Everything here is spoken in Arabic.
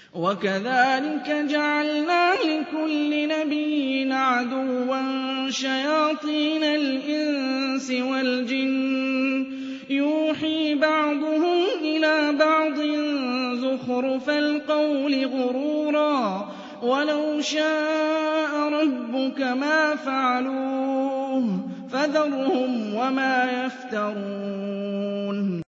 وَكَذَٰلِكَ جَعَلْنَا لِكُلِّ نَبِيٍّ عَدُوًّا شَيَاطِينَ الْإِنسِ وَالْجِنِّ يُوحِي بَعْضُهُمْ إِلَىٰ بَعْضٍ زُخْرُفَ الْقَوْلِ غُرُورًا ۚ وَلَوْ شَاءَ رَبُّكَ مَا فَعَلُوهُ ۖ فَذَرْهُمْ وَمَا يَفْتَرُونَ